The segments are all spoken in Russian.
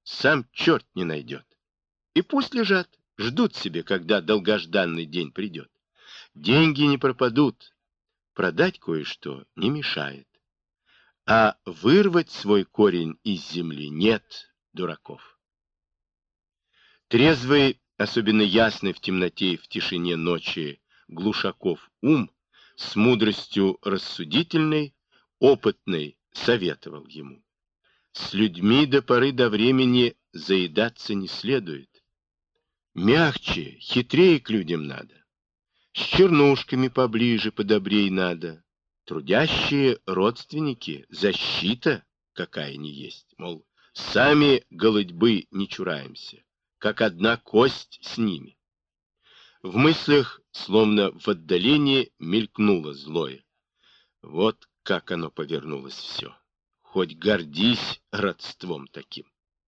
сам черт не найдет. И пусть лежат, ждут себе, когда долгожданный день придет. Деньги не пропадут, продать кое-что не мешает. А вырвать свой корень из земли нет дураков. Трезвый, особенно ясный в темноте и в тишине ночи Глушаков ум, с мудростью рассудительной, опытной, советовал ему. С людьми до поры до времени заедаться не следует. Мягче, хитрее к людям надо. С чернушками поближе, подобрей надо. Трудящие родственники, защита какая ни есть. Мол, сами голодьбы не чураемся, как одна кость с ними. В мыслях, словно в отдалении, мелькнуло злое. Вот как оно повернулось все. Хоть гордись родством таким.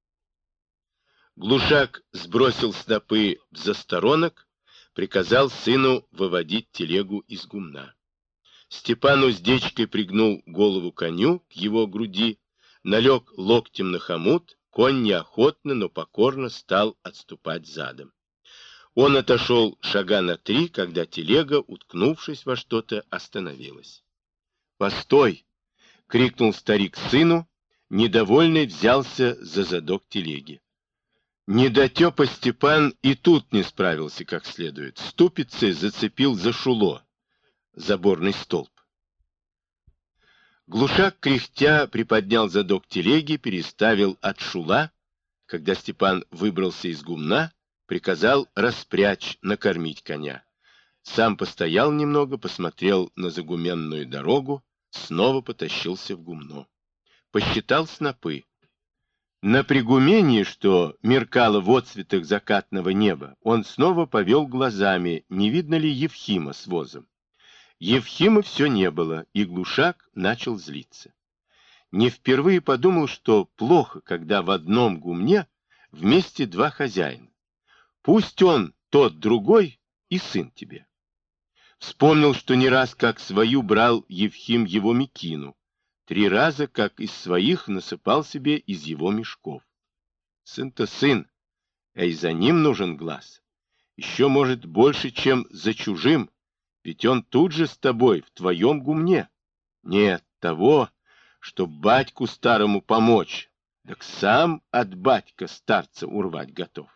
Глушак сбросил снопы в засторонок, приказал сыну выводить телегу из гумна. Степан уздечкой пригнул голову коню к его груди, налег локтем на хомут, конь неохотно, но покорно стал отступать задом. Он отошел шага на 3, когда телега, уткнувшись во что-то, остановилась. «Постой!» — крикнул старик сыну, недовольный взялся за задок телеги. Недотепа Степан и тут не справился как следует. Ступицей зацепил за шуло, заборный столб. Глушак, кряхтя, приподнял задок телеги, переставил от шула. Когда Степан выбрался из гумна, приказал распрячь, накормить коня. Сам постоял немного, посмотрел на загуменную дорогу, снова потащился в гумно. Посчитал снопы. На пригумении, что меркало в отцветах закатного неба, он снова повел глазами, не видно ли Евхима с возом. Евхима все не было, и Глушак начал злиться. Не впервые подумал, что плохо, когда в одном гумне вместе 2 хозяина. Пусть он тот другой и сын тебе. Вспомнил, что не раз как свою брал Евхим его мекину, 3 раза как из своих насыпал себе из его мешков. Сын-то сын, а и за ним нужен глаз. Еще, может, больше, чем за чужим, ведь он тут же с тобой, в твоем гумне. Нет того, чтоб батьку старому помочь, так сам от батька старца урвать готов.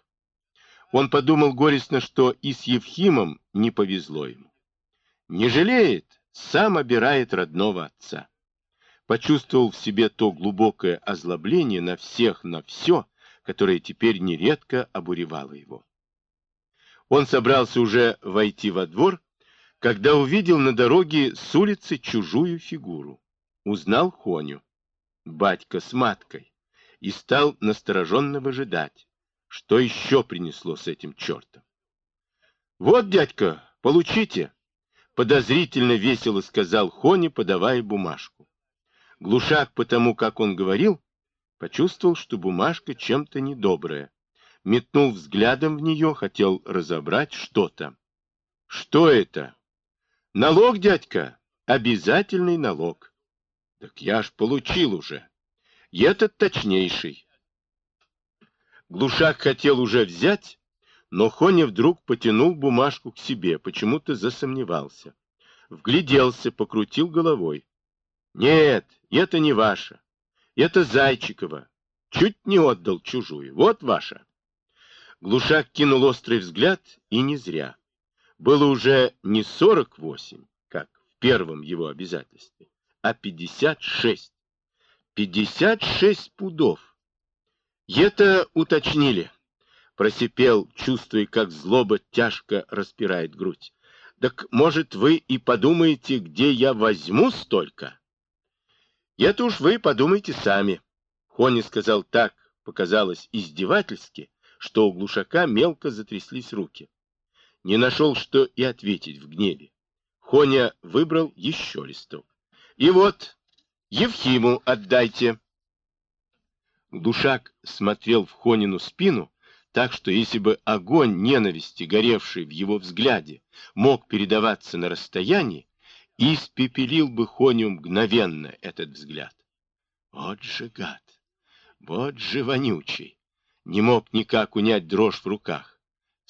Он подумал горестно, что и с Евхимом не повезло ему. Не жалеет, сам обирает родного отца. Почувствовал в себе то глубокое озлобление на всех, на все, которое теперь нередко обуревало его. Он собрался уже войти во двор, когда увидел на дороге с улицы чужую фигуру. Узнал Хоню, батька с маткой, и стал настороженно выжидать, что еще принесло с этим чертом. «Вот, дядька, получите!» — подозрительно весело сказал Хоня, подавая бумажку. Глушак, потому как он говорил, почувствовал, что бумажка чем-то недобрая. Метнул взглядом в нее, хотел разобрать, что там. «Что это?» «Налог, дядька, обязательный налог». «Так я ж получил уже. И этот точнейший». Глушак хотел уже взять, но Хоня вдруг потянул бумажку к себе, почему-то засомневался. Вгляделся, покрутил головой. «Нет, это не ваша. Это Зайчикова. Чуть не отдал чужую. Вот ваша». Глушак кинул острый взгляд, и не зря. Было уже не 48, как в первом его обязательстве, а 56. 56 пудов. И это уточнили. Просипел, чувствуя, как злоба тяжко распирает грудь. Так, может, вы и подумаете, где я возьму столько? Это уж вы подумайте сами. Хоня сказал так, показалось издевательски, что у Глушака мелко затряслись руки. Не нашел, что и ответить в гневе. Хоня выбрал еще листок. И вот, Евхиму отдайте. Глушак смотрел в Хонину спину, так что если бы огонь ненависти, горевший в его взгляде, мог передаваться на расстоянии, испепелил бы Хоню мгновенно этот взгляд. Вот же гад! Вот же вонючий! не мог никак унять дрожь в руках.